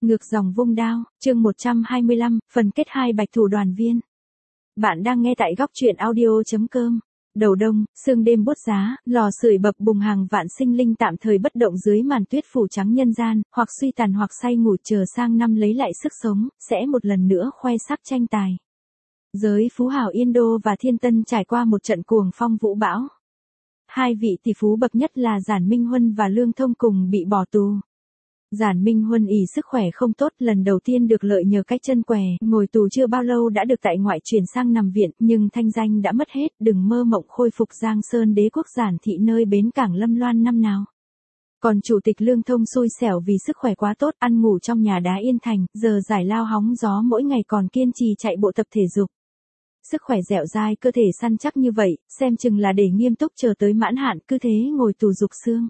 Ngược dòng vung đao, chương 125, phần kết 2 Bạch Thủ đoàn viên. Bạn đang nghe tại góc truyện audio.com. Đầu đông, sương đêm buốt giá, lò sưởi bập bùng hàng vạn sinh linh tạm thời bất động dưới màn tuyết phủ trắng nhân gian, hoặc suy tàn hoặc say ngủ chờ sang năm lấy lại sức sống, sẽ một lần nữa khoe sắc tranh tài. Giới phú hào Yên Đô và Thiên Tân trải qua một trận cuồng phong vũ bão. Hai vị tỷ phú bậc nhất là Giản Minh Huân và Lương Thông cùng bị bỏ tù. Giản Minh Huân ỷ sức khỏe không tốt, lần đầu tiên được lợi nhờ cái chân què, ngồi tù chưa bao lâu đã được tại ngoại chuyển sang nằm viện, nhưng thanh danh đã mất hết, đừng mơ mộng khôi phục Giang Sơn đế quốc Giản thị nơi bến cảng Lâm Loan năm nào. Còn chủ tịch Lương Thông xui xẻo vì sức khỏe quá tốt, ăn ngủ trong nhà đá Yên Thành, giờ giải lao hóng gió mỗi ngày còn kiên trì chạy bộ tập thể dục. Sức khỏe dẻo dai, cơ thể săn chắc như vậy, xem chừng là để nghiêm túc chờ tới mãn hạn, cứ thế ngồi tù dục xương.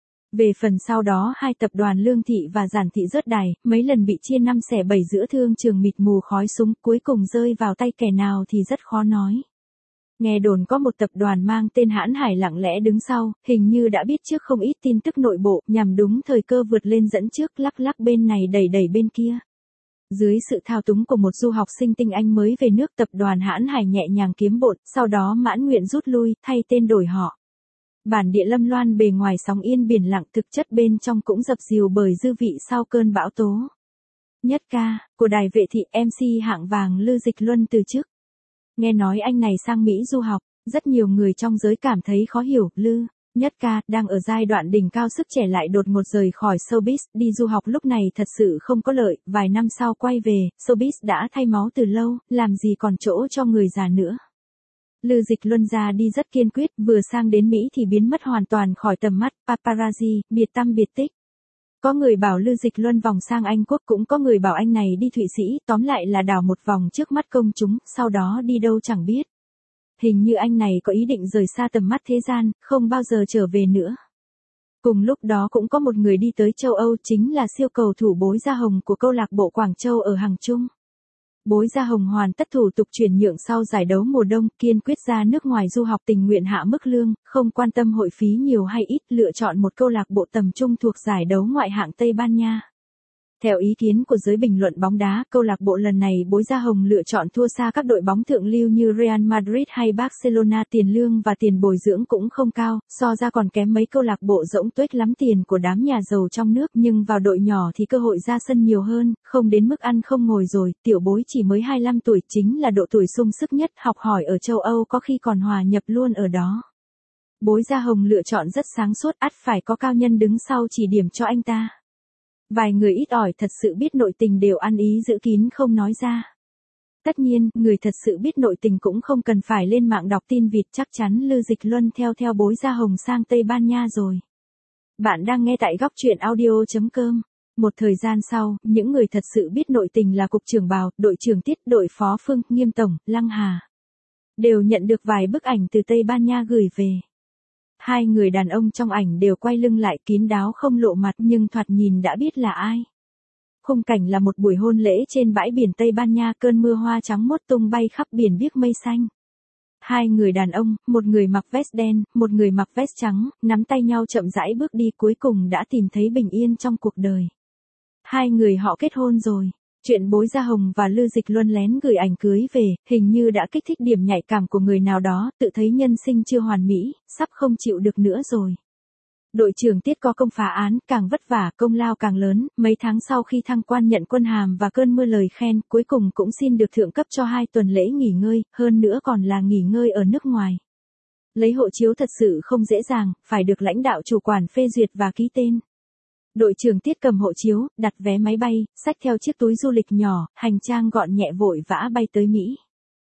Về phần sau đó hai tập đoàn Lương thị và Giản thị rớt đài, mấy lần bị chia 5 xẻ 7 giữa thương trường mịt mù khói súng, cuối cùng rơi vào tay kẻ nào thì rất khó nói. Nghe đồn có một tập đoàn mang tên Hãn Hải lặng lẽ đứng sau, hình như đã biết trước không ít tin tức nội bộ, nhằm đúng thời cơ vượt lên dẫn trước, lắc lắc bên này đẩy đẩy bên kia. Dưới sự thao túng của một du học sinh tinh Anh mới về nước, tập đoàn Hãn Hải nhẹ nhàng kiếm bộn, sau đó mãn nguyện rút lui, thay tên đổi họ. Bản địa Lâm Loan bề ngoài sóng yên biển lặng, thực chất bên trong cũng dập dìu bởi dư vị sau cơn bão tố. Nhất ca, của đài Vệ thị, MC hạng vàng Lư Dịch Luân từ chức. Nghe nói anh này sang Mỹ du học, rất nhiều người trong giới cảm thấy khó hiểu, Lư Nhất ca, đang ở giai đoạn đỉnh cao sức trẻ lại đột ngột rời khỏi showbiz, đi du học lúc này thật sự không có lợi, vài năm sau quay về, showbiz đã thay máu từ lâu, làm gì còn chỗ cho người già nữa. Lư Dịch Luân ra đi rất kiên quyết, vừa sang đến Mỹ thì biến mất hoàn toàn khỏi tầm mắt, paparazzi, biệt tăm biệt tích. Có người bảo Lư Dịch Luân vòng sang Anh Quốc, cũng có người bảo anh này đi Thụy Sĩ, tóm lại là đảo một vòng trước mắt công chúng, sau đó đi đâu chẳng biết. Hình như anh này có ý định rời xa tầm mắt thế gian, không bao giờ trở về nữa. Cùng lúc đó cũng có một người đi tới châu Âu, chính là siêu cầu thủ Bối Gia Hồng của câu lạc bộ Quảng Châu ở Hằng Trung. Bối Gia Hồng hoàn tất thủ tục chuyển nhượng sau giải đấu mùa đông, kiên quyết ra nước ngoài du học, tình nguyện hạ mức lương, không quan tâm hội phí nhiều hay ít, lựa chọn một câu lạc bộ tầm trung thuộc giải đấu ngoại hạng Tây Ban Nha. Theo ý kiến của giới bình luận bóng đá, câu lạc bộ lần này Bối Gia Hồng lựa chọn thua xa các đội bóng thượng lưu như Real Madrid hay Barcelona, tiền lương và tiền bồi dưỡng cũng không cao, so ra còn kém mấy câu lạc bộ rỗng tuếch lắm tiền của đám nhà giàu trong nước, nhưng vào đội nhỏ thì cơ hội ra sân nhiều hơn, không đến mức ăn không ngồi rồi, tiểu Bối chỉ mới 25 tuổi, chính là độ tuổi sung sức nhất, học hỏi ở châu Âu có khi còn hòa nhập luôn ở đó. Bối Gia Hồng lựa chọn rất sáng suốt, ắt phải có cao nhân đứng sau chỉ điểm cho anh ta. Vài người ít ỏi thật sự biết nội tình đều ăn ý giữ kín không nói ra. Tất nhiên, người thật sự biết nội tình cũng không cần phải lên mạng đọc tin vịt, chắc chắn Lư Dịch Luân theo Bối Gia Hồng sang Tây Ban Nha rồi. Bạn đang nghe tại góc truyện audio.com. Một thời gian sau, những người thật sự biết nội tình là Cục trưởng Bào, đội trưởng Tiết, đội phó Phương, Nghiêm tổng, Lăng Hà. Đều nhận được vài bức ảnh từ Tây Ban Nha gửi về. Hai người đàn ông trong ảnh đều quay lưng lại, kín đáo không lộ mặt, nhưng thoạt nhìn đã biết là ai. Khung cảnh là một buổi hôn lễ trên bãi biển Tây Ban Nha, cơn mưa hoa trắng mốt tung bay khắp biển biếc mây xanh. Hai người đàn ông, một người mặc vest đen, một người mặc vest trắng, nắm tay nhau chậm rãi bước đi, cuối cùng đã tìm thấy bình yên trong cuộc đời. Hai người họ kết hôn rồi. Chuyện Bối Gia Hồng và Lư Dịch Luân lén gửi ảnh cưới về, hình như đã kích thích điểm nhạy cảm của người nào đó, tự thấy nhân sinh chưa hoàn mỹ, sắp không chịu được nữa rồi. Đội trưởng Tiết có công phá án, càng vất vả, công lao càng lớn, mấy tháng sau khi thăng quan nhận quân hàm và cơn mưa lời khen, cuối cùng cũng xin được thượng cấp cho 2 tuần lễ nghỉ ngơi, hơn nữa còn là nghỉ ngơi ở nước ngoài. Lấy hộ chiếu thật sự không dễ dàng, phải được lãnh đạo chủ quản phê duyệt và ký tên. Đội trưởng Tiết cầm hộ chiếu, đặt vé máy bay, xách theo chiếc túi du lịch nhỏ, hành trang gọn nhẹ vội vã bay tới Mỹ.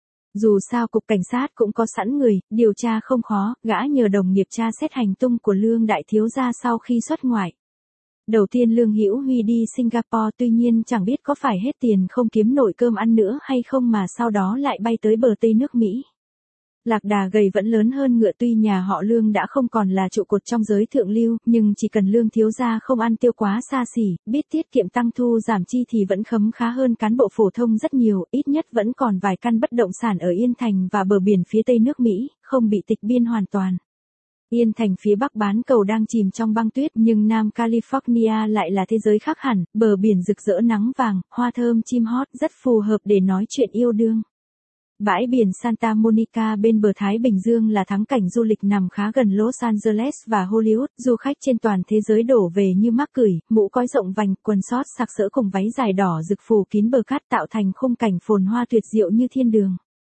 Dù sao cục cảnh sát cũng có sẵn người, điều tra không khó, gã nhờ đồng nghiệp tra xét hành tung của Lương đại thiếu gia sau khi xuất ngoại. Đầu tiên Lương Hữu Huy đi Singapore, tuy nhiên chẳng biết có phải hết tiền không kiếm nổi cơm ăn nữa hay không mà sau đó lại bay tới bờ Tây nước Mỹ. Lạc đà gầy vẫn lớn hơn ngựa, tuy nhà họ Lương đã không còn là trụ cột trong giới thượng lưu, nhưng chỉ cần Lương thiếu gia không ăn tiêu quá xa xỉ, biết tiết kiệm tăng thu giảm chi thì vẫn khấm khá hơn cán bộ phổ thông rất nhiều, ít nhất vẫn còn vài căn bất động sản ở Yên Thành và bờ biển phía Tây nước Mỹ, không bị tịch biên hoàn toàn. Yên thành phía bắc bán cầu đang chìm trong băng tuyết, nhưng Nam California lại là thế giới khác hẳn, bờ biển rực rỡ nắng vàng, hoa thơm chim hót, rất phù hợp để nói chuyện yêu đương. Bãi biển Santa Monica bên bờ Thái Bình Dương là thắng cảnh du lịch nằm khá gần Los Angeles và Hollywood, du khách trên toàn thế giới đổ về như mắc cười, mũ cói rộng vành, quần sót sặc sỡ cùng váy dài đỏ rực phủ kín bờ cát tạo thành khung cảnh phồn hoa tuyệt diệu như thiên đường.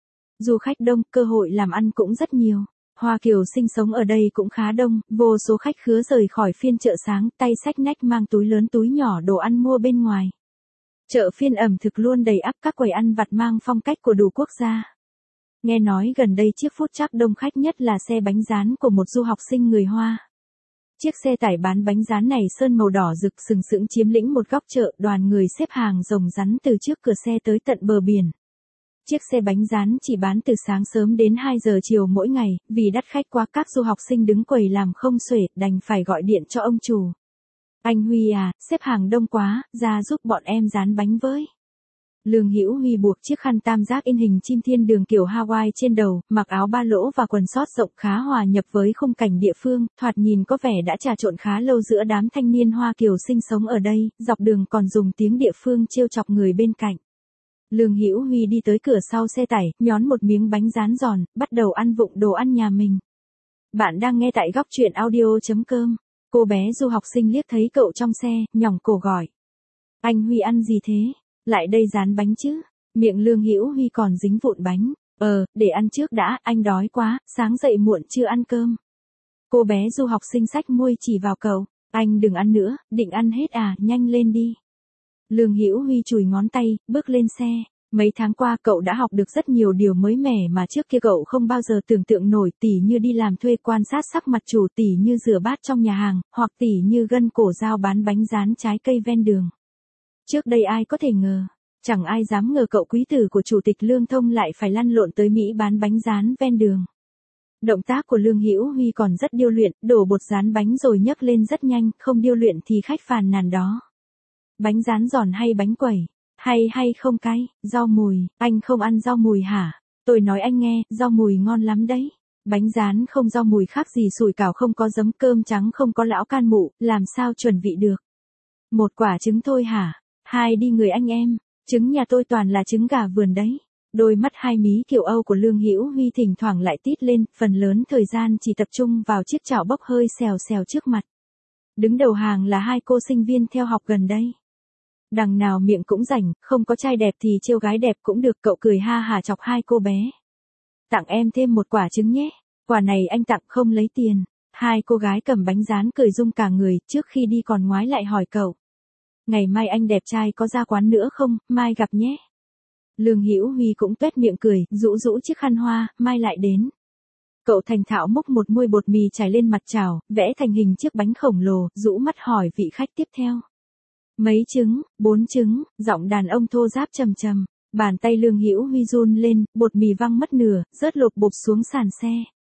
Du khách đông, cơ hội làm ăn cũng rất nhiều. Hoa Kiều sinh sống ở đây cũng khá đông, vô số khách khứa rời khỏi phiên chợ sáng, tay xách nách mang túi lớn túi nhỏ đồ ăn mua bên ngoài. Chợ phiên ẩm thực luôn đầy ắp các quầy ăn vặt mang phong cách của đủ quốc gia. Nghe nói gần đây chiếc food truck đông khách nhất là xe bánh rán của một du học sinh người Hoa. Chiếc xe tải bán bánh rán này sơn màu đỏ rực sừng sững chiếm lĩnh một góc chợ, đoàn người xếp hàng rồng rắn từ trước cửa xe tới tận bờ biển. Chiếc xe bánh rán chỉ bán từ sáng sớm đến 2 giờ chiều mỗi ngày, vì đắt khách quá các du học sinh đứng quầy làm không xuể, đành phải gọi điện cho ông chủ. Anh Huy à, xếp hàng đông quá, ra giúp bọn em rán bánh với. Lương Hữu Huy buộc chiếc khăn tam giác in hình chim thiên đường kiểu Hawaii trên đầu, mặc áo ba lỗ và quần sót rộng khá hòa nhập với khung cảnh địa phương, thoạt nhìn có vẻ đã trà trộn khá lâu giữa đám thanh niên Hoa Kiều sinh sống ở đây, dọc đường còn dùng tiếng địa phương trêu chọc người bên cạnh. Lương Hữu Huy đi tới cửa sau xe tải, nhón một miếng bánh rán giòn, bắt đầu ăn vụng đồ ăn nhà mình. Bạn đang nghe tại góc truyện audio.com. Cô bé du học sinh liếc thấy cậu trong xe, nhỏng cổ gọi. Anh Huy ăn gì thế? Lại đây rán bánh chứ? Miệng Lương Hữu Huy còn dính vụn bánh. Để ăn trước đã, anh đói quá, sáng dậy muộn chưa ăn cơm. Cô bé du học sinh xách muôi chỉ vào cậu. Anh đừng ăn nữa, định ăn hết à, nhanh lên đi. Lương Hữu Huy chùi ngón tay, bước lên xe. Mấy tháng qua cậu đã học được rất nhiều điều mới mẻ mà trước kia cậu không bao giờ tưởng tượng nổi, tỉ như đi làm thuê quan sát sắc mặt chủ, tỉ như rửa bát trong nhà hàng, hoặc tỉ như gân cổ dao bán bánh rán trái cây ven đường. Trước đây ai có thể ngờ, chẳng ai dám ngờ cậu quý tử của Chủ tịch Lương Thông lại phải lăn lộn tới Mỹ bán bánh rán ven đường. Động tác của Lương Hữu Huy còn rất điêu luyện, đổ bột rán bánh rồi nhấc lên rất nhanh, không điêu luyện thì khách phàn nàn đó. Bánh rán giòn hay bánh quẩy? Hay không cay, rau mùi, anh không ăn rau mùi hả? Tôi nói anh nghe, rau mùi ngon lắm đấy. Bánh rán không rau mùi khác gì sủi cảo không có giấm, cơm trắng không có lão can mụ, làm sao chuẩn vị được? Một quả trứng thôi hả? Hai đi người anh em, trứng nhà tôi toàn là trứng gà vườn đấy. Đôi mắt hai mí kiểu Âu của Lương Hữu Huy thỉnh thoảng lại tít lên, phần lớn thời gian chỉ tập trung vào chiếc chảo bốc hơi xèo xèo trước mặt. Đứng đầu hàng là hai cô sinh viên theo học gần đây. Đằng nào miệng cũng rảnh, không có trai đẹp thì trêu gái đẹp cũng được, cậu cười ha hả chọc hai cô bé. Tặng em thêm một quả trứng nhé, quả này anh tặng không lấy tiền. Hai cô gái cầm bánh rán cười rung cả người, trước khi đi còn ngoái lại hỏi cậu. Ngày mai anh đẹp trai có ra quán nữa không, mai gặp nhé. Lương Hữu Huy cũng tuét miệng cười, rũ rũ chiếc khăn hoa, mai lại đến. Cậu thành thạo múc một muôi bột mì trải lên mặt chảo, vẽ thành hình chiếc bánh khổng lồ, rũ mắt hỏi vị khách tiếp theo. Mấy trứng, 4 trứng, giọng đàn ông thô ráp trầm trầm. Bàn tay Lương Hữu Huy run lên, bột mì văng mất nửa, rớt lộp bộp xuống sàn xe.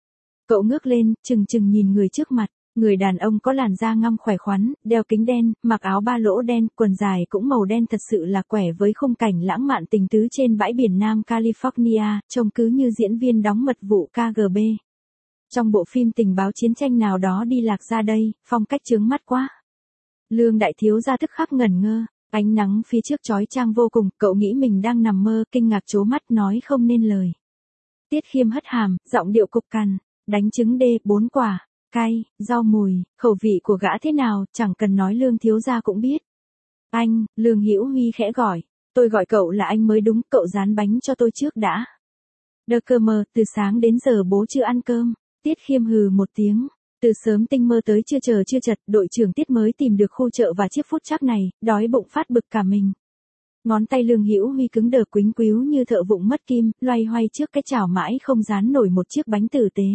Cậu ngước lên, chừng chừng nhìn người trước mặt. Người đàn ông có làn da ngăm khỏe khoắn, đeo kính đen, mặc áo ba lỗ đen, quần dài cũng màu đen, thật sự là quẻ với khung cảnh lãng mạn tình tứ trên bãi biển Nam California, trông cứ như diễn viên đóng mật vụ KGB. Trong bộ phim tình báo chiến tranh nào đó đi lạc ra đây, phong cách chướng mắt quá. Lương đại thiếu gia tức khắc ngẩn ngơ, ánh nắng phía trước chói chang vô cùng, cậu nghĩ mình đang nằm mơ, kinh ngạc trố mắt nói không nên lời. Tiết Khiêm hất hàm, giọng điệu cục cằn, đánh trứng đê, 4 quả, cay, rau mùi, khẩu vị của gã thế nào, chẳng cần nói Lương thiếu gia cũng biết. Anh, Lương Hữu Huy khẽ gọi, tôi gọi cậu là anh mới đúng, cậu rán bánh cho tôi trước đã. Đơ cơ mờ, từ sáng đến giờ bố chưa ăn cơm. Tiết Khiêm hừ một tiếng. Từ sớm tinh mơ tới chưa chờ chưa chật, đội trưởng Tiết mới tìm được khu chợ và chiếc food truck này, đói bụng phát bực cả mình. Ngón tay Lương Hữu Huy cứng đờ quính quíu như thợ vụng mất kim, loay hoay trước cái chảo mãi không rán nổi một chiếc bánh tử tế.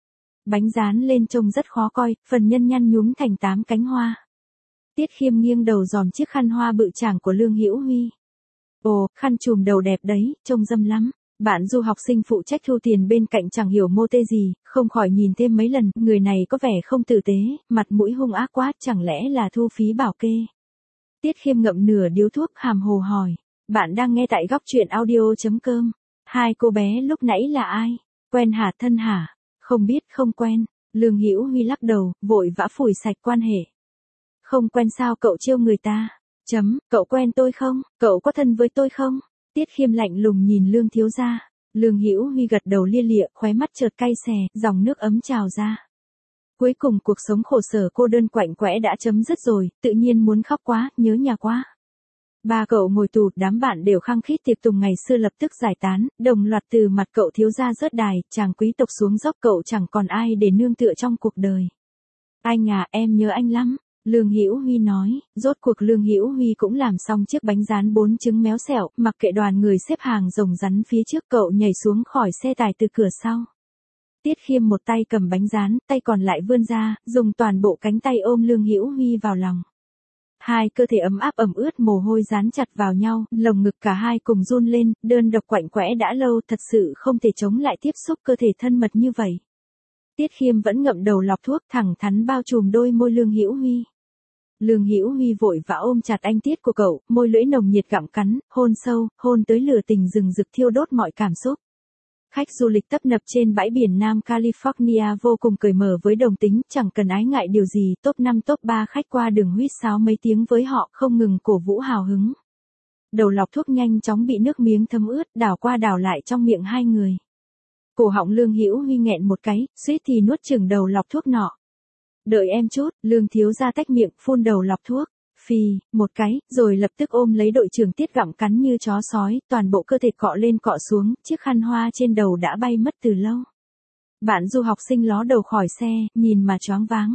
Bánh rán lên trông rất khó coi, phần nhân nhăn nhúm thành 8 cánh hoa. Tiết Khiêm nghiêng đầu dòm chiếc khăn hoa bự chảng của Lương Hữu Huy. Ồ, khăn trùm đầu đẹp đấy, trông dâm lắm. Bạn du học sinh phụ trách thu tiền bên cạnh chẳng hiểu mô tê gì, không khỏi nhìn thêm mấy lần, người này có vẻ không tử tế, mặt mũi hung ác quá, chẳng lẽ là thu phí bảo kê. Tiết Khiêm ngậm nửa điếu thuốc hàm hồ hỏi, bạn đang nghe tại góc truyện audio.com. Hai cô bé lúc nãy là ai? Quen hả thân hả? Không biết không quen. Lương Hữu Huy lắc đầu, vội vã phủi sạch quan hệ. Không quen sao cậu trêu người ta? Cậu quen tôi không? Cậu có thân với tôi không? Tiết Khiêm lạnh lùng nhìn Lương thiếu gia. Lương Hữu Huy gật đầu lia lịa, khóe mắt chợt cay xè, dòng nước ấm trào ra. Cuối cùng cuộc sống khổ sở cô đơn quạnh quẽ đã chấm dứt rồi, tự nhiên muốn khóc quá, nhớ nhà quá. Ba cậu ngồi tù, đám bạn đều khăng khít tiệc tùng ngày xưa lập tức giải tán, đồng loạt từ mặt cậu thiếu gia rớt đài, chàng quý tộc xuống dốc, cậu chẳng còn ai để nương tựa trong cuộc đời. Anh à, em nhớ anh lắm. Lương Hữu Huy nói, rốt cuộc Lương Hữu Huy cũng làm xong chiếc bánh rán 4 trứng méo xẹo, mặc kệ đoàn người xếp hàng rồng rắn phía trước, cậu nhảy xuống khỏi xe tải từ cửa sau. Tiết Khiêm một tay cầm bánh rán, tay còn lại vươn ra, dùng toàn bộ cánh tay ôm Lương Hữu Huy vào lòng. Hai cơ thể ấm áp ẩm ướt, mồ hôi dán chặt vào nhau, lồng ngực cả hai cùng run lên, đơn độc quạnh quẽ đã lâu, thật sự không thể chống lại tiếp xúc cơ thể thân mật như vậy. Tiết Khiêm vẫn ngậm đầu lọc thuốc, thẳng thắn bao trùm đôi môi Lương Hữu Huy. Lương Hữu Huy vội vã ôm chặt anh Tiết của cậu, môi lưỡi nồng nhiệt gặm cắn, hôn sâu, hôn tới lửa tình rừng rực thiêu đốt mọi cảm xúc. Khách du lịch tấp nập trên bãi biển Nam California vô cùng cởi mở với đồng tính, chẳng cần ái ngại điều gì, top 5 top 3 khách qua đường huýt sáo mấy tiếng với họ, không ngừng cổ vũ hào hứng. Đầu lọc thuốc nhanh chóng bị nước miếng thấm ướt, đảo qua đảo lại trong miệng hai người. Cổ họng Lương Hữu Huy nghẹn một cái, suýt thì nuốt chửng đầu lọc thuốc nọ. Đợi em chút, Lương thiếu gia tách miệng, phun đầu lọc thuốc. Phì, một cái, rồi lập tức ôm lấy đội trưởng Tiết gặm cắn như chó sói, toàn bộ cơ thể cọ lên cọ xuống, chiếc khăn hoa trên đầu đã bay mất từ lâu. Bạn du học sinh ló đầu khỏi xe, nhìn mà choáng váng.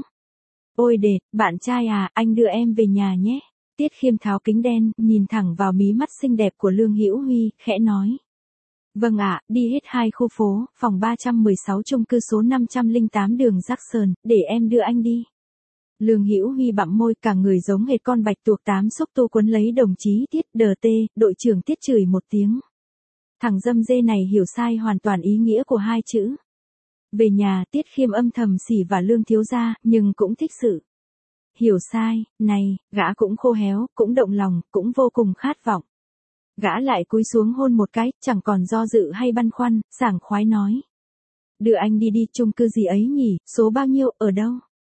Ôi đệt, bạn trai à, anh đưa em về nhà nhé. Tiết Khiêm tháo kính đen, nhìn thẳng vào mí mắt xinh đẹp của Lương Hữu Huy, khẽ nói. Vâng ạ, đi hết 2 khu phố, phòng 316 chung cư số 508 đường Jackson, để em đưa anh đi. Lương Hữu Huy bặm môi, cả người giống hệt con bạch tuộc 8 xúc tu quấn lấy đồng chí Tiết, đờ tê, đội trưởng Tiết chửi một tiếng. Thằng dâm dê này hiểu sai hoàn toàn ý nghĩa của hai chữ. Về nhà, Tiết Khiêm âm thầm xỉ vả Lương thiếu gia, nhưng cũng thích sự hiểu sai, này, gã cũng khô héo, cũng động lòng, cũng vô cùng khát vọng. Gã lại cúi xuống hôn một cái, chẳng còn do dự hay băn khoăn, sảng khoái nói. Đưa anh đi đi, chung cư gì ấy nhỉ, số bao nhiêu, ở đâu?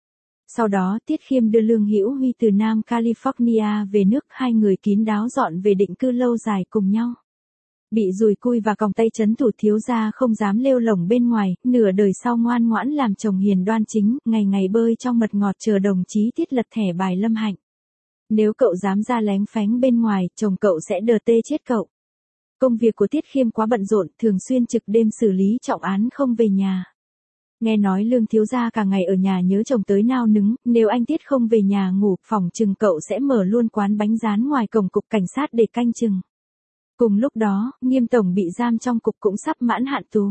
Sau đó Tiết Khiêm đưa Lương Hữu Huy từ Nam California về nước, hai người kín đáo dọn về định cư lâu dài cùng nhau. Bị dùi cui và còng tay trấn thủ thiếu gia không dám lêu lổng bên ngoài, nửa đời sau ngoan ngoãn làm chồng hiền đoan chính, ngày ngày bơi trong mật ngọt chờ đồng chí Tiết lật thẻ bài lâm hạnh. Nếu cậu dám ra lén phánh bên ngoài, chồng cậu sẽ đờ tê chết cậu. Công việc của Tiết Khiêm quá bận rộn, thường xuyên trực đêm xử lý trọng án không về nhà. Nghe nói Lương thiếu gia cả ngày ở nhà nhớ chồng tới nao nứng, nếu anh Tiết không về nhà ngủ, phòng chừng cậu sẽ mở luôn quán bánh rán ngoài cổng cục cảnh sát để canh chừng. Cùng lúc đó, Nghiêm tổng bị giam trong cục cũng sắp mãn hạn tù.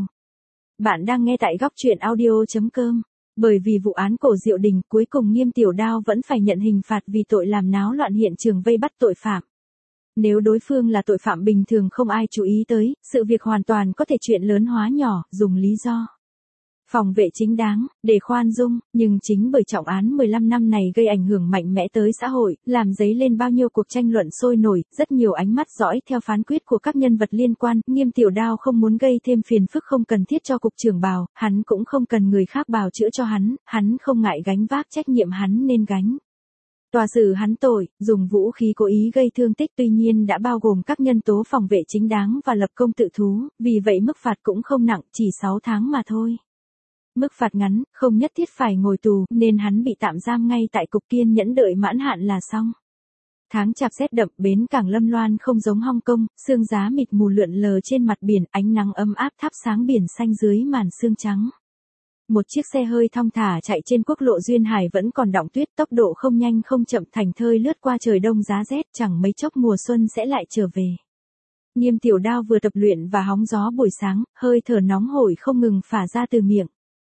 Bạn đang nghe tại góc truyện audio.com. Bởi vì vụ án cổ Diệu Đình, cuối cùng Nghiêm Tiểu Đao vẫn phải nhận hình phạt vì tội làm náo loạn hiện trường vây bắt tội phạm. Nếu đối phương là tội phạm bình thường không ai chú ý tới, sự việc hoàn toàn có thể chuyện lớn hóa nhỏ, dùng lý do phòng vệ chính đáng, để khoan dung, nhưng chính bởi trọng án 15 năm này gây ảnh hưởng mạnh mẽ tới xã hội, làm dấy lên bao nhiêu cuộc tranh luận sôi nổi, rất nhiều ánh mắt dõi theo phán quyết của các nhân vật liên quan, Nghiêm Tiểu Đao không muốn gây thêm phiền phức không cần thiết cho cục trưởng bào, hắn cũng không cần người khác bào chữa cho hắn không ngại gánh vác trách nhiệm hắn nên gánh. Tòa xử hắn tội, dùng vũ khí cố ý gây thương tích tuy nhiên đã bao gồm các nhân tố phòng vệ chính đáng và lập công tự thú, vì vậy mức phạt cũng không nặng, chỉ 6 tháng mà thôi. Mức phạt ngắn, không nhất thiết phải ngồi tù, nên hắn bị tạm giam ngay tại cục kiên nhẫn đợi mãn hạn là xong. Tháng chạp rét đậm, bến cảng Lâm Loan không giống Hong Kong, sương giá mịt mù lượn lờ trên mặt biển, ánh nắng ấm áp thắp sáng biển xanh dưới màn sương trắng. Một chiếc xe hơi thong thả chạy trên quốc lộ Duyên Hải vẫn còn đọng tuyết, tốc độ không nhanh không chậm, thành thơi lướt qua trời đông giá rét, chẳng mấy chốc mùa xuân sẽ lại trở về. Nghiêm Tiểu Đao vừa tập luyện và hóng gió buổi sáng, hơi thở nóng hổi không ngừng phả ra từ miệng.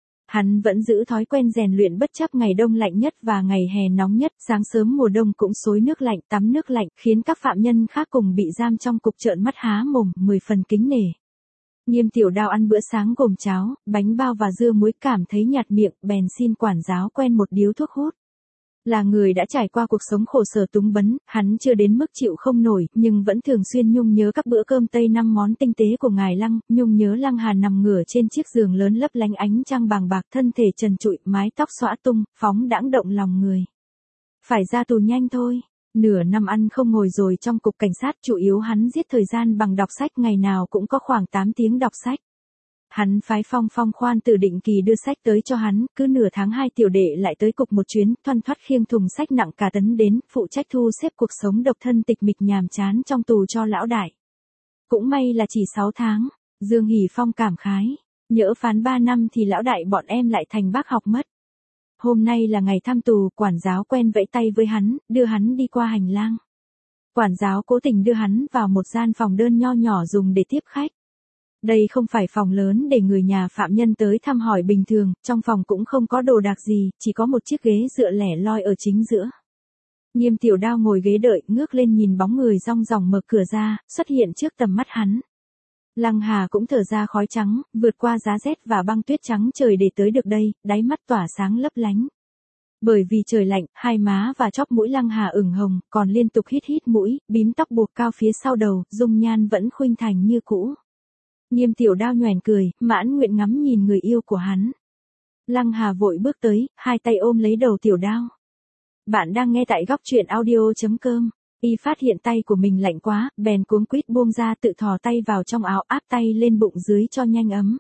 Hắn vẫn giữ thói quen rèn luyện bất chấp ngày đông lạnh nhất và ngày hè nóng nhất, sáng sớm mùa đông cũng xối nước lạnh, tắm nước lạnh, khiến các phạm nhân khác cùng bị giam trong cục trợn mắt há mồm, 10 phần kính nể. Nghiêm Tiểu Đao ăn bữa sáng gồm cháo, bánh bao và dưa muối, cảm thấy nhạt miệng, bèn xin quản giáo quen một điếu thuốc hút. Là người đã trải qua cuộc sống khổ sở túng bấn, hắn chưa đến mức chịu không nổi, nhưng vẫn thường xuyên nhung nhớ các bữa cơm Tây 5 món tinh tế của ngài Lăng, nhung nhớ Lăng Hà nằm ngửa trên chiếc giường lớn lấp lánh ánh trăng bàng bạc, thân thể trần trụi, mái tóc xõa tung, phóng đãng động lòng người. Phải ra tù nhanh thôi. Nửa năm ăn không ngồi rồi trong cục cảnh sát, chủ yếu hắn giết thời gian bằng đọc sách, ngày nào cũng có khoảng 8 tiếng đọc sách. Hắn phái Phong khoan từ định kỳ đưa sách tới cho hắn, cứ nửa tháng 2 tiểu đệ lại tới cục một chuyến, thoăn thoắt khiêng thùng sách nặng cả tấn đến, phụ trách thu xếp cuộc sống độc thân tịch mịch nhàm chán trong tù cho lão đại. Cũng may là chỉ 6 tháng, Dương Hỷ Phong cảm khái, nhỡ phán 3 năm thì lão đại bọn em lại thành bác học mất. Hôm nay là ngày thăm tù, quản giáo quen vẫy tay với hắn, đưa hắn đi qua hành lang. Quản giáo cố tình đưa hắn vào một gian phòng đơn nho nhỏ dùng để tiếp khách. Đây không phải phòng lớn để người nhà phạm nhân tới thăm hỏi bình thường, trong phòng cũng không có đồ đạc gì, chỉ có một chiếc ghế dựa lẻ loi ở chính giữa. Nghiêm Tiểu Đao ngồi ghế đợi, ngước lên nhìn bóng người rong ròng mở cửa ra, xuất hiện trước tầm mắt hắn. Lăng Hà cũng thở ra khói trắng, vượt qua giá rét và băng tuyết trắng trời để tới được đây, đáy mắt tỏa sáng lấp lánh. Bởi vì trời lạnh, hai má và chóp mũi Lăng Hà ửng hồng, còn liên tục hít mũi, bím tóc buộc cao phía sau đầu, dung nhan vẫn khuynh thành như cũ. Nghiêm Tiểu Đao nhoẻn cười, mãn nguyện ngắm nhìn người yêu của hắn. Lăng Hà vội bước tới, hai tay ôm lấy đầu Tiểu Đao. Bạn đang nghe tại góc truyện audio.com. Y phát hiện tay của mình lạnh quá, bèn cuống quýt buông ra, tự thò tay vào trong áo, áp tay lên bụng dưới cho nhanh ấm.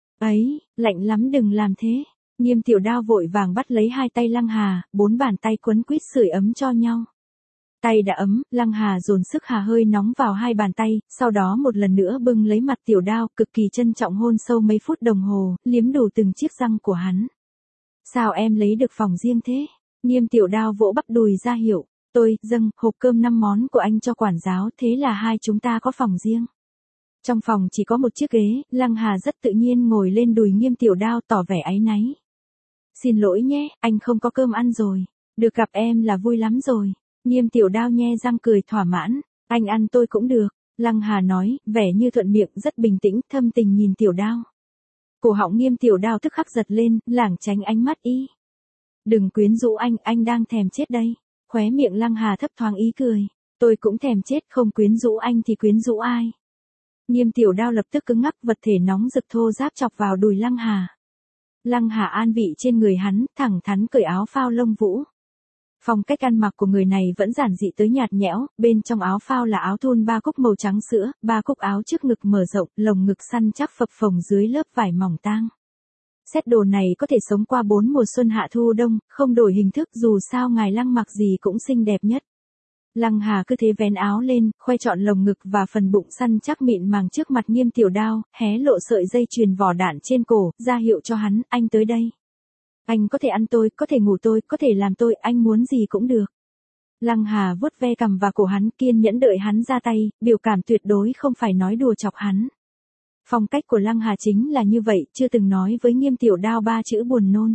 Ấy, lạnh lắm đừng làm thế. Nghiêm Tiểu Đao vội vàng bắt lấy hai tay Lăng Hà, 4 bàn tay quấn quýt sưởi ấm cho nhau. Tay đã ấm, Lăng Hà dồn sức hà hơi nóng vào hai bàn tay, sau đó một lần nữa bưng lấy mặt Tiểu Đao, cực kỳ trân trọng hôn sâu mấy phút đồng hồ, liếm đủ từng chiếc răng của hắn. Sao em lấy được phòng riêng thế? Nghiêm Tiểu Đao vỗ bắp đùi ra hiệu. Tôi, dâng, hộp cơm 5 món của anh cho quản giáo, thế là hai chúng ta có phòng riêng. Trong phòng chỉ có một chiếc ghế, Lăng Hà rất tự nhiên ngồi lên đùi Nghiêm Tiểu Đao tỏ vẻ áy náy. Xin lỗi nhé, anh không có cơm ăn rồi. Được gặp em là vui lắm rồi. Nghiêm Tiểu Đao nhe răng cười thỏa mãn. Anh ăn tôi cũng được. Lăng Hà nói, vẻ như thuận miệng, rất bình tĩnh, thâm tình nhìn Tiểu Đao. Cổ họng Nghiêm Tiểu Đao tức khắc giật lên, lảng tránh ánh mắt y. Đừng quyến rũ anh đang thèm chết đây. Khóe miệng Lăng Hà thấp thoáng ý cười. Tôi cũng thèm chết, không quyến rũ anh thì quyến rũ ai. Nghiêm Tiểu Đao lập tức cứng ngắc, vật thể nóng rực thô ráp chọc vào đùi Lăng Hà. Lăng Hà an vị trên người hắn, thẳng thắn cởi áo phao lông vũ. Phong cách ăn mặc của người này vẫn giản dị tới nhạt nhẽo, bên trong áo phao là áo thun 3 cúc màu trắng sữa, 3 cúc áo trước ngực mở rộng, lồng ngực săn chắc phập phồng dưới lớp vải mỏng tang. Set đồ này có thể sống qua 4 mùa xuân hạ thu đông, không đổi hình thức, dù sao ngài Lăng mặc gì cũng xinh đẹp nhất. Lăng Hà cứ thế vén áo lên, khoe trọn lồng ngực và phần bụng săn chắc mịn màng trước mặt Nghiêm Tiểu Đao, hé lộ sợi dây chuyền vỏ đạn trên cổ, ra hiệu cho hắn, anh tới đây. Anh có thể ăn tôi, có thể ngủ tôi, có thể làm tôi, anh muốn gì cũng được. Lăng Hà vuốt ve cằm và cổ hắn, kiên nhẫn đợi hắn ra tay, biểu cảm tuyệt đối không phải nói đùa chọc hắn. Phong cách của Lăng Hà chính là như vậy, chưa từng nói với Nghiêm Tiểu Đao 3 chữ buồn nôn.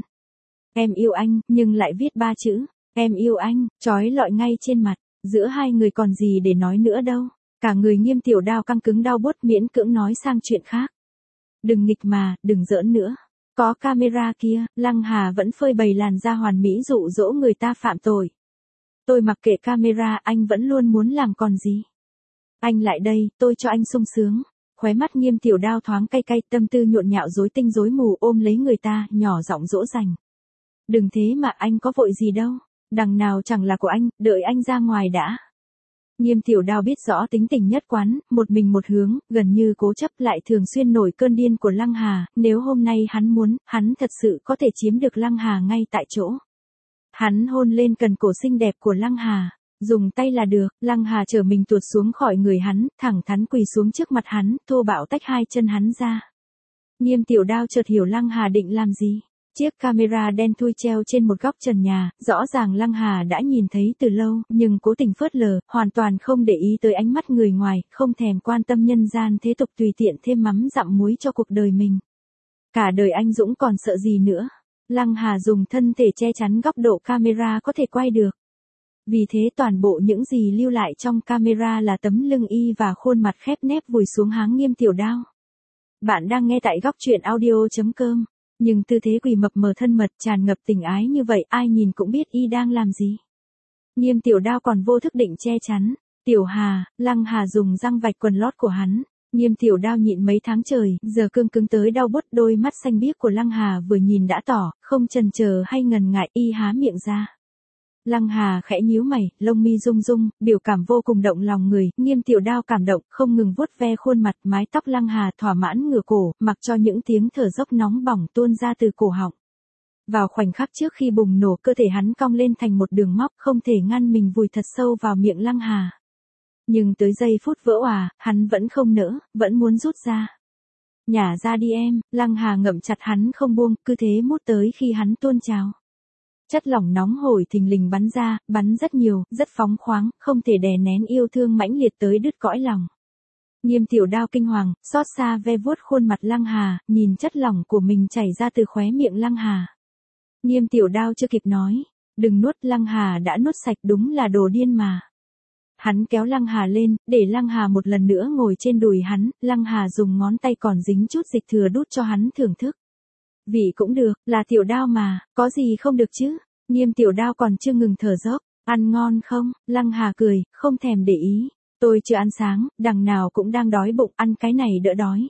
Em yêu anh, nhưng lại viết 3 chữ, em yêu anh, chói lọi ngay trên mặt, giữa hai người còn gì để nói nữa đâu. Cả người Nghiêm Tiểu Đao căng cứng đau buốt, miễn cưỡng nói sang chuyện khác. Đừng nghịch mà, đừng giỡn nữa. Có camera kia, Lăng Hà vẫn phơi bày làn da hoàn mỹ dụ dỗ người ta phạm tội. Tôi mặc kệ camera, anh vẫn luôn muốn làm còn gì. Anh lại đây, tôi cho anh sung sướng. Khóe mắt Nghiêm Tiểu Đao thoáng cay cay, tâm tư nhộn nhạo rối tinh rối mù, ôm lấy người ta, nhỏ giọng dỗ dành. Đừng thế mà, anh có vội gì đâu. Đằng nào chẳng là của anh, đợi anh ra ngoài đã. Nghiêm Tiểu Đao biết rõ tính tình nhất quán, một mình một hướng, gần như cố chấp, lại thường xuyên nổi cơn điên của Lăng Hà, nếu hôm nay hắn muốn, hắn thật sự có thể chiếm được Lăng Hà ngay tại chỗ. Hắn hôn lên cần cổ xinh đẹp của Lăng Hà, dùng tay là được. Lăng Hà trở mình tuột xuống khỏi người hắn, thẳng thắn quỳ xuống trước mặt hắn, thô bạo tách hai chân hắn ra. Nghiêm Tiểu Đao chợt hiểu Lăng Hà định làm gì. Chiếc camera đen thui treo trên một góc trần nhà, rõ ràng Lăng Hà đã nhìn thấy từ lâu, nhưng cố tình phớt lờ, hoàn toàn không để ý tới ánh mắt người ngoài, không thèm quan tâm nhân gian thế tục, tùy tiện thêm mắm dặm muối cho cuộc đời mình. Cả đời anh dũng còn sợ gì nữa. Lăng Hà dùng thân thể che chắn góc độ camera có thể quay được. Vì thế toàn bộ những gì lưu lại trong camera là tấm lưng y và khuôn mặt khép nép vùi xuống háng Nghiêm Tiểu Đao. Bạn đang nghe tại góc truyện audio.com. Nhưng tư thế quỳ mập mờ thân mật tràn ngập tình ái như vậy ai nhìn cũng biết y đang làm gì. Nghiêm Tiểu Đao còn vô thức định che chắn. Tiểu Hà, Lăng Hà dùng răng vạch quần lót của hắn. Nghiêm Tiểu Đao nhịn mấy tháng trời, giờ cứng tới đau bứt, đôi mắt xanh biếc của Lăng Hà vừa nhìn đã tỏ, không chần chờ hay ngần ngại, y há miệng ra. Lăng Hà khẽ nhíu mày, lông mi rung rung, biểu cảm vô cùng động lòng người, Nghiêm Tiểu Đao cảm động, không ngừng vuốt ve khuôn mặt, mái tóc Lăng Hà thỏa mãn ngửa cổ, mặc cho những tiếng thở dốc nóng bỏng tuôn ra từ cổ họng. Vào khoảnh khắc trước khi bùng nổ, cơ thể hắn cong lên thành một đường móc, không thể ngăn mình vùi thật sâu vào miệng Lăng Hà. Nhưng tới giây phút vỡ òa, hắn vẫn không nỡ, vẫn muốn rút ra. Nhả ra đi em, Lăng Hà ngậm chặt hắn không buông, cứ thế mút tới khi hắn tuôn trào. Chất lỏng nóng hổi thình lình bắn ra, bắn rất nhiều, rất phóng khoáng, không thể đè nén yêu thương mãnh liệt tới đứt cõi lòng. Nghiêm Tiểu Đao kinh hoàng, xót xa ve vuốt khuôn mặt Lăng Hà, nhìn chất lỏng của mình chảy ra từ khóe miệng Lăng Hà. Nghiêm Tiểu Đao chưa kịp nói, đừng nuốt, Lăng Hà đã nuốt sạch, đúng là đồ điên mà. Hắn kéo Lăng Hà lên, để Lăng Hà một lần nữa ngồi trên đùi hắn, Lăng Hà dùng ngón tay còn dính chút dịch thừa đút cho hắn thưởng thức. Vị cũng được, là Tiểu Đao mà, có gì không được chứ? Nghiêm Tiểu Đao còn chưa ngừng thở dốc, ăn ngon không? Lăng Hà cười, không thèm để ý. Tôi chưa ăn sáng, đằng nào cũng đang đói bụng, ăn cái này đỡ đói.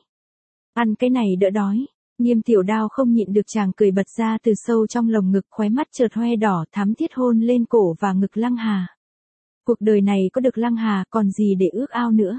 Ăn cái này đỡ đói. Nghiêm Tiểu Đao không nhịn được chàng cười bật ra từ sâu trong lồng ngực, khóe mắt chợt hoe đỏ, thắm thiết hôn lên cổ và ngực Lăng Hà. Cuộc đời này có được Lăng Hà còn gì để ước ao nữa.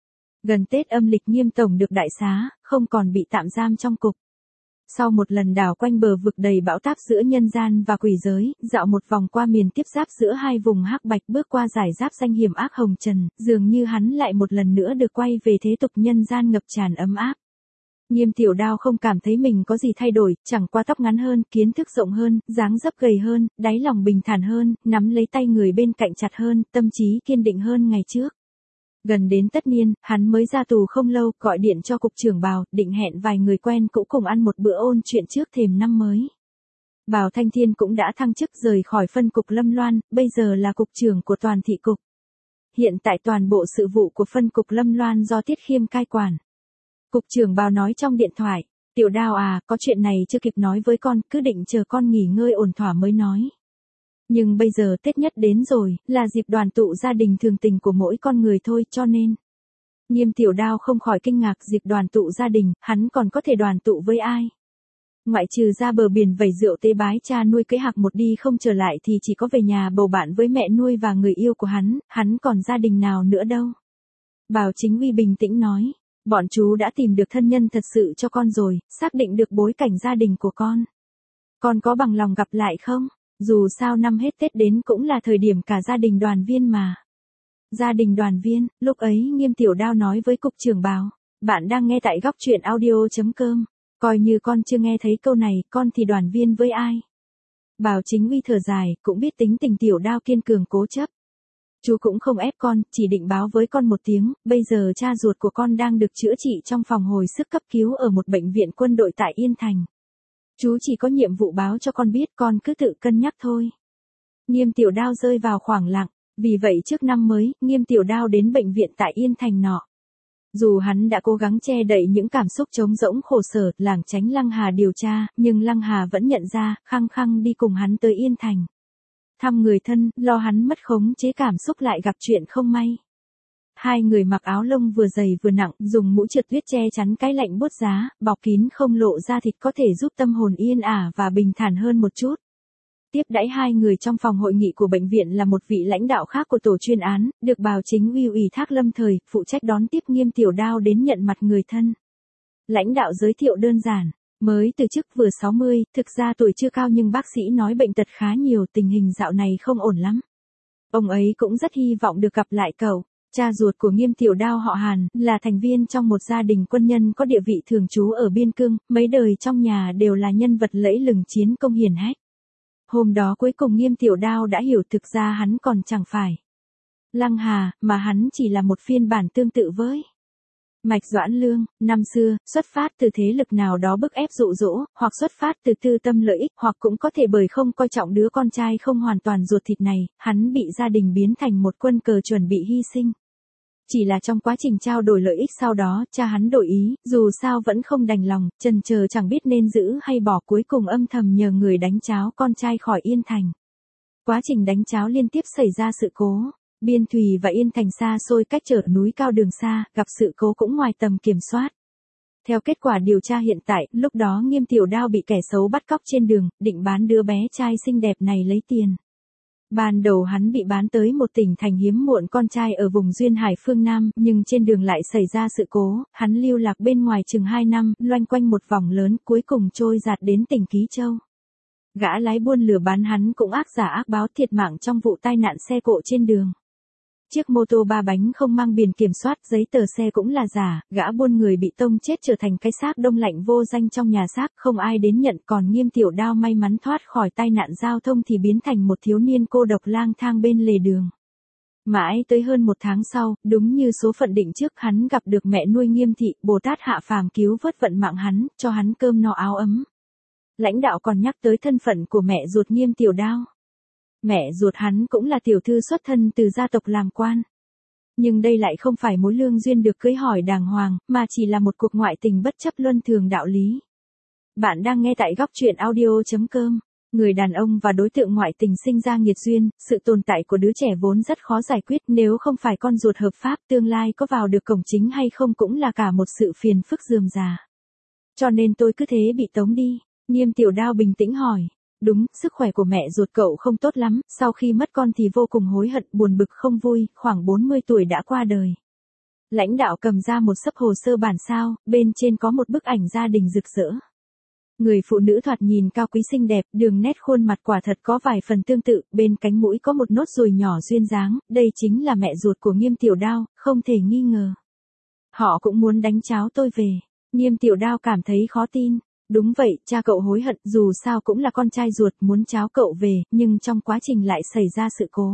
Gần Tết âm lịch Nghiêm tổng được đại xá, không còn bị tạm giam trong cục. Sau một lần đảo quanh bờ vực đầy bão táp giữa nhân gian và quỷ giới, dạo một vòng qua miền tiếp giáp giữa hai vùng hắc bạch, bước qua giải giáp danh hiểm ác hồng trần, dường như hắn lại một lần nữa được quay về thế tục nhân gian ngập tràn ấm áp. Nghiêm Tiểu Đao không cảm thấy mình có gì thay đổi, chẳng qua tóc ngắn hơn, kiến thức rộng hơn, dáng dấp gầy hơn, đáy lòng bình thản hơn, nắm lấy tay người bên cạnh chặt hơn, tâm trí kiên định hơn ngày trước. Gần đến tất niên, hắn mới ra tù không lâu, gọi điện cho cục trưởng Bào, định hẹn vài người quen cũ cùng ăn một bữa ôn chuyện trước thềm năm mới. Bào Thanh Thiên cũng đã thăng chức rời khỏi phân cục Lâm Loan, bây giờ là cục trưởng của toàn thị cục. Hiện tại toàn bộ sự vụ của phân cục Lâm Loan do Tiết Khiêm cai quản. Cục trưởng Bào nói trong điện thoại, Tiểu Đao à, có chuyện này chưa kịp nói với con, cứ định chờ con nghỉ ngơi ổn thỏa mới nói. Nhưng bây giờ Tết nhất đến rồi, là dịp đoàn tụ gia đình thường tình của mỗi con người thôi, cho nên. Nghiêm Tiểu Đao không khỏi kinh ngạc, dịp đoàn tụ gia đình, hắn còn có thể đoàn tụ với ai? Ngoại trừ ra bờ biển vẩy rượu tế bái cha nuôi cưới hạc một đi không trở lại thì chỉ có về nhà bầu bạn với mẹ nuôi và người yêu của hắn còn gia đình nào nữa đâu. Bào Chính Uy bình tĩnh nói, bọn chú đã tìm được thân nhân thật sự cho con rồi, xác định được bối cảnh gia đình của con. Con có bằng lòng gặp lại không? Dù sao năm hết Tết đến cũng là thời điểm cả gia đình đoàn viên mà. Gia đình đoàn viên, lúc ấy Nghiêm Tiểu Đao nói với cục trưởng Bào, bạn đang nghe tại góc truyện audio.com, coi như con chưa nghe thấy câu này, con thì đoàn viên với ai? Bào Chính Uy thở dài, cũng biết tính tình Tiểu Đao kiên cường cố chấp. Chú cũng không ép con, chỉ định báo với con một tiếng, bây giờ cha ruột của con đang được chữa trị trong phòng hồi sức cấp cứu ở một bệnh viện quân đội tại Yên Thành. Chú chỉ có nhiệm vụ báo cho con biết, con cứ tự cân nhắc thôi. Nghiêm Tiểu Đao rơi vào khoảng lặng, vì vậy trước năm mới, Nghiêm Tiểu Đao đến bệnh viện tại Yên Thành nọ. Dù hắn đã cố gắng che đậy những cảm xúc trống rỗng khổ sở, lảng tránh Lăng Hà điều tra, nhưng Lăng Hà vẫn nhận ra, khăng khăng đi cùng hắn tới Yên Thành. Thăm người thân, lo hắn mất khống chế cảm xúc lại gặp chuyện không may. Hai người mặc áo lông vừa dày vừa nặng, dùng mũ trượt tuyết che chắn cái lạnh buốt giá, bọc kín không lộ ra thịt có thể giúp tâm hồn yên ả và bình thản hơn một chút. Tiếp đãi hai người trong phòng hội nghị của bệnh viện là một vị lãnh đạo khác của tổ chuyên án, được Bào Chính Uy ủy thác lâm thời, phụ trách đón tiếp Nghiêm Tiểu Đao đến nhận mặt người thân. Lãnh đạo giới thiệu đơn giản, mới từ chức vừa 60, thực ra tuổi chưa cao nhưng bác sĩ nói bệnh tật khá nhiều, tình hình dạo này không ổn lắm. Ông ấy cũng rất hy vọng được gặp lại cậu. Cha ruột của Nghiêm Tiểu Đao họ Hàn, là thành viên trong một gia đình quân nhân có địa vị thường trú ở biên cương, mấy đời trong nhà đều là nhân vật lẫy lừng chiến công hiển hách. Hôm đó cuối cùng Nghiêm Tiểu Đao đã hiểu thực ra hắn còn chẳng phải Lăng Hà, mà hắn chỉ là một phiên bản tương tự với Mạch Doãn Lương. Năm xưa, xuất phát từ thế lực nào đó bức ép dụ dỗ, hoặc xuất phát từ tư tâm lợi ích, hoặc cũng có thể bởi không coi trọng đứa con trai không hoàn toàn ruột thịt này, hắn bị gia đình biến thành một quân cờ chuẩn bị hy sinh. Chỉ là trong quá trình trao đổi lợi ích sau đó, cha hắn đổi ý, dù sao vẫn không đành lòng, chần chờ chẳng biết nên giữ hay bỏ, cuối cùng âm thầm nhờ người đánh cháo con trai khỏi Yên Thành. Quá trình đánh cháo liên tiếp xảy ra sự cố. Biên Thùy và Yên Thành xa xôi cách trở núi cao đường xa, gặp sự cố cũng ngoài tầm kiểm soát. Theo kết quả điều tra hiện tại, lúc đó Nghiêm Tiểu Đao bị kẻ xấu bắt cóc trên đường, định bán đứa bé trai xinh đẹp này lấy tiền. Ban đầu hắn bị bán tới một tỉnh thành hiếm muộn con trai ở vùng Duyên Hải phương Nam, nhưng trên đường lại xảy ra sự cố, hắn lưu lạc bên ngoài chừng 2 năm, loanh quanh một vòng lớn, cuối cùng trôi dạt đến tỉnh Ký Châu. Gã lái buôn lừa bán hắn cũng ác giả ác báo, thiệt mạng trong vụ tai nạn xe cộ trên đường. Chiếc mô tô 3 bánh không mang biển kiểm soát, giấy tờ xe cũng là giả, gã buôn người bị tông chết trở thành cái xác đông lạnh vô danh trong nhà xác, không ai đến nhận, còn Nghiêm Tiểu Đao may mắn thoát khỏi tai nạn giao thông thì biến thành một thiếu niên cô độc lang thang bên lề đường. Mãi tới hơn 1 tháng sau, đúng như số phận định trước, hắn gặp được mẹ nuôi Nghiêm Thị, Bồ Tát hạ phàm cứu vớt vận mạng hắn, cho hắn cơm no áo ấm. Lãnh đạo còn nhắc tới thân phận của mẹ ruột Nghiêm Tiểu Đao. Mẹ ruột hắn cũng là tiểu thư xuất thân từ gia tộc làm quan. Nhưng đây lại không phải mối lương duyên được cưới hỏi đàng hoàng, mà chỉ là một cuộc ngoại tình bất chấp luân thường đạo lý. Bạn đang nghe tại góc truyện audio.com. Người đàn ông và đối tượng ngoại tình sinh ra nghiệt duyên, sự tồn tại của đứa trẻ vốn rất khó giải quyết, nếu không phải con ruột hợp pháp, tương lai có vào được cổng chính hay không cũng là cả một sự phiền phức rườm rà. Cho nên tôi cứ thế bị tống đi. Nghiêm Tiểu Đao bình tĩnh hỏi. Đúng, sức khỏe của mẹ ruột cậu không tốt lắm, sau khi mất con thì vô cùng hối hận, buồn bực không vui, khoảng 40 tuổi đã qua đời. Lãnh đạo cầm ra một xấp hồ sơ bản sao, bên trên có một bức ảnh gia đình rực rỡ. Người phụ nữ thoạt nhìn cao quý xinh đẹp, đường nét khuôn mặt quả thật có vài phần tương tự, bên cánh mũi có một nốt ruồi nhỏ duyên dáng, đây chính là mẹ ruột của Nghiêm Tiểu Đao, không thể nghi ngờ. Họ cũng muốn đánh cháo tôi về. Nghiêm Tiểu Đao cảm thấy khó tin. Đúng vậy, cha cậu hối hận, dù sao cũng là con trai ruột, muốn cháo cậu về, nhưng trong quá trình lại xảy ra sự cố.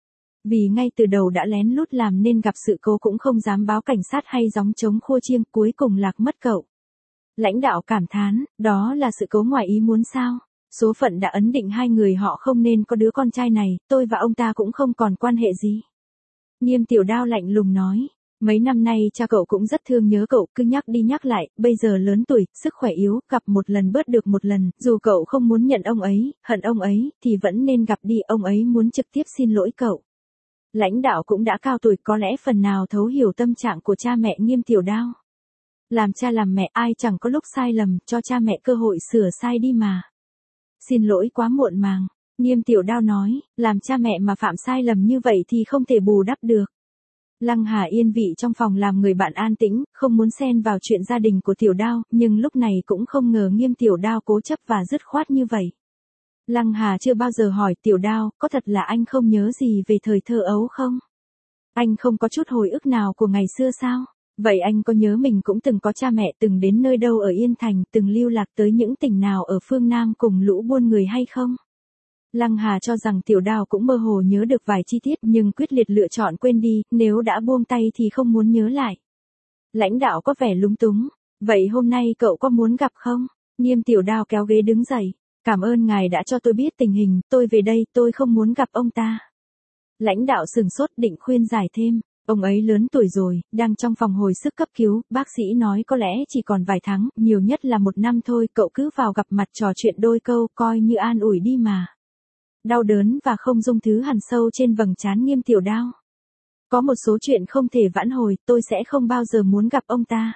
Vì ngay từ đầu đã lén lút làm nên gặp sự cố cũng không dám báo cảnh sát hay gióng trống khua chiêng, cuối cùng lạc mất cậu. Lãnh đạo cảm thán, đó là sự cố ngoài ý muốn sao? Số phận đã ấn định hai người họ không nên có đứa con trai này, tôi và ông ta cũng không còn quan hệ gì. Nghiêm Tiểu Đao lạnh lùng nói. Mấy năm nay cha cậu cũng rất thương nhớ cậu, cứ nhắc đi nhắc lại, bây giờ lớn tuổi, sức khỏe yếu, gặp một lần bớt được một lần, dù cậu không muốn nhận ông ấy, hận ông ấy, thì vẫn nên gặp đi, ông ấy muốn trực tiếp xin lỗi cậu. Lãnh đạo cũng đã cao tuổi, có lẽ phần nào thấu hiểu tâm trạng của cha mẹ Nghiêm Tiểu Đao. Làm cha làm mẹ ai chẳng có lúc sai lầm, cho cha mẹ cơ hội sửa sai đi mà. Xin lỗi quá muộn màng, Nghiêm Tiểu Đao nói, làm cha mẹ mà phạm sai lầm như vậy thì không thể bù đắp được. Lăng Hà yên vị trong phòng làm người bạn an tĩnh, không muốn xen vào chuyện gia đình của Tiểu Đao, nhưng lúc này cũng không ngờ Nghiêm Tiểu Đao cố chấp và dứt khoát như vậy. Lăng Hà chưa bao giờ hỏi Tiểu Đao, có thật là anh không nhớ gì về thời thơ ấu không? Anh không có chút hồi ức nào của ngày xưa sao? Vậy anh có nhớ mình cũng từng có cha mẹ, từng đến nơi đâu ở Yên Thành, từng lưu lạc tới những tỉnh nào ở phương Nam cùng lũ buôn người hay không? Lăng Hà cho rằng Tiểu Đao cũng mơ hồ nhớ được vài chi tiết nhưng quyết liệt lựa chọn quên đi, nếu đã buông tay thì không muốn nhớ lại. Lãnh đạo có vẻ lúng túng. Vậy hôm nay cậu có muốn gặp không? Nghiêm Tiểu Đao kéo ghế đứng dậy. Cảm ơn ngài đã cho tôi biết tình hình, tôi về đây, tôi không muốn gặp ông ta. Lãnh đạo sừng sốt định khuyên giải thêm. Ông ấy lớn tuổi rồi, đang trong phòng hồi sức cấp cứu, bác sĩ nói có lẽ chỉ còn vài tháng, nhiều nhất là 1 năm thôi, cậu cứ vào gặp mặt trò chuyện đôi câu, coi như an ủi đi mà. Đau đớn và không dung thứ hằn sâu trên vầng trán Nghiêm Tiểu Đao. Có một số chuyện không thể vãn hồi, tôi sẽ không bao giờ muốn gặp ông ta.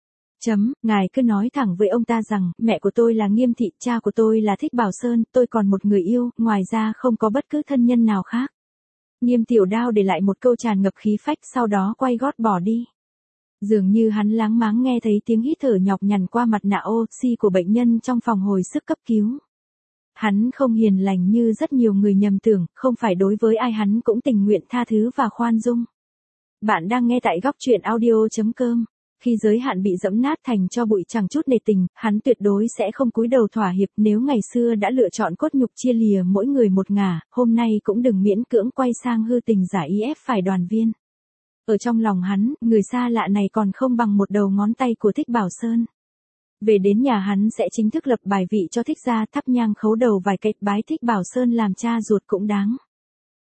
Ngài cứ nói thẳng với ông ta rằng, mẹ của tôi là Nghiêm Thị, cha của tôi là Thích Bảo Sơn, tôi còn một người yêu, ngoài ra không có bất cứ thân nhân nào khác. Nghiêm Tiểu Đao để lại một câu tràn ngập khí phách, sau đó quay gót bỏ đi. Dường như hắn láng máng nghe thấy tiếng hít thở nhọc nhằn qua mặt nạ oxy của bệnh nhân trong phòng hồi sức cấp cứu. Hắn không hiền lành như rất nhiều người nhầm tưởng, không phải đối với ai hắn cũng tình nguyện tha thứ và khoan dung. Bạn đang nghe tại góc truyện audio.com. Khi giới hạn bị dẫm nát thành tro bụi chẳng chút nề tình, hắn tuyệt đối sẽ không cúi đầu thỏa hiệp, nếu ngày xưa đã lựa chọn cốt nhục chia lìa mỗi người một ngả, hôm nay cũng đừng miễn cưỡng quay sang hư tình giả ý ép phải đoàn viên. Ở trong lòng hắn, người xa lạ này còn không bằng một đầu ngón tay của Thích Bảo Sơn. Về đến nhà hắn sẽ chính thức lập bài vị cho Thích gia, thắp nhang khấu đầu vài cái, bái Thích Bảo Sơn làm cha ruột cũng đáng.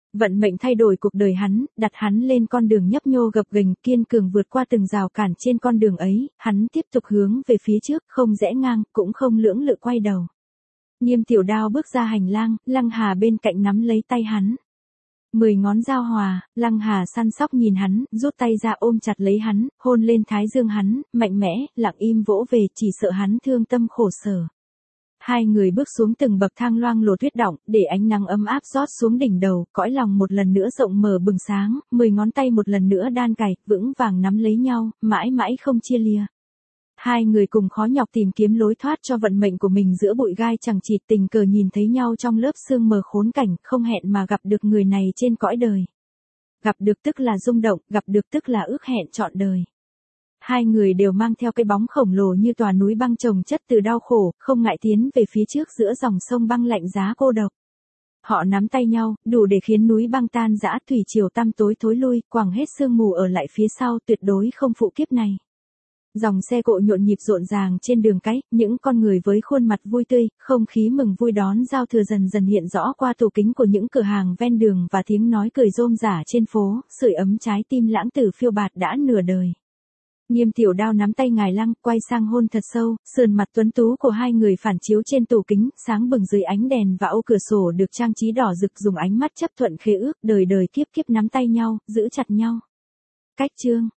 Vận mệnh thay đổi cuộc đời hắn, đặt hắn lên con đường nhấp nhô gập ghềnh, kiên cường vượt qua từng rào cản trên con đường ấy, hắn tiếp tục hướng về phía trước, không rẽ ngang, cũng không lưỡng lự quay đầu. Nghiêm Tiểu Đao bước ra hành lang, Lăng Hà bên cạnh nắm lấy tay hắn. 10 ngón giao hòa, Lăng Hà săn sóc nhìn hắn, rút tay ra ôm chặt lấy hắn, hôn lên thái dương hắn, mạnh mẽ, lặng im vỗ về, chỉ sợ hắn thương tâm khổ sở. Hai người bước xuống từng bậc thang loang lổ tuyết đọng, để ánh nắng ấm áp rót xuống đỉnh đầu, cõi lòng một lần nữa rộng mở bừng sáng, 10 ngón tay một lần nữa đan cài, vững vàng nắm lấy nhau, mãi mãi không chia lìa. Hai người cùng khó nhọc tìm kiếm lối thoát cho vận mệnh của mình giữa bụi gai chẳng chịt, tình cờ nhìn thấy nhau trong lớp sương mờ khốn cảnh, không hẹn mà gặp được người này trên cõi đời. Gặp được tức là rung động, gặp được tức là ước hẹn trọn đời. Hai người đều mang theo cái bóng khổng lồ như tòa núi băng chồng chất từ đau khổ, không ngại tiến về phía trước giữa dòng sông băng lạnh giá cô độc. Họ nắm tay nhau, đủ để khiến núi băng tan rã, thủy triều tăm tối thối lui, quẳng hết sương mù ở lại phía sau, tuyệt đối không phụ kiếp này. Dòng xe cộ nhộn nhịp rộn ràng trên đường cái, những con người với khuôn mặt vui tươi, không khí mừng vui đón giao thừa dần dần hiện rõ qua tủ kính của những cửa hàng ven đường và tiếng nói cười rôm rả trên phố, sưởi ấm trái tim lãng tử phiêu bạt đã nửa đời. Nghiêm Tiểu Đao nắm tay Ngài Lăng, quay sang hôn thật sâu, sườn mặt tuấn tú của hai người phản chiếu trên tủ kính, sáng bừng dưới ánh đèn và ô cửa sổ được trang trí đỏ rực, dùng ánh mắt chấp thuận khế ước, đời đời kiếp kiếp nắm tay nhau, giữ chặt nhau. Cách chương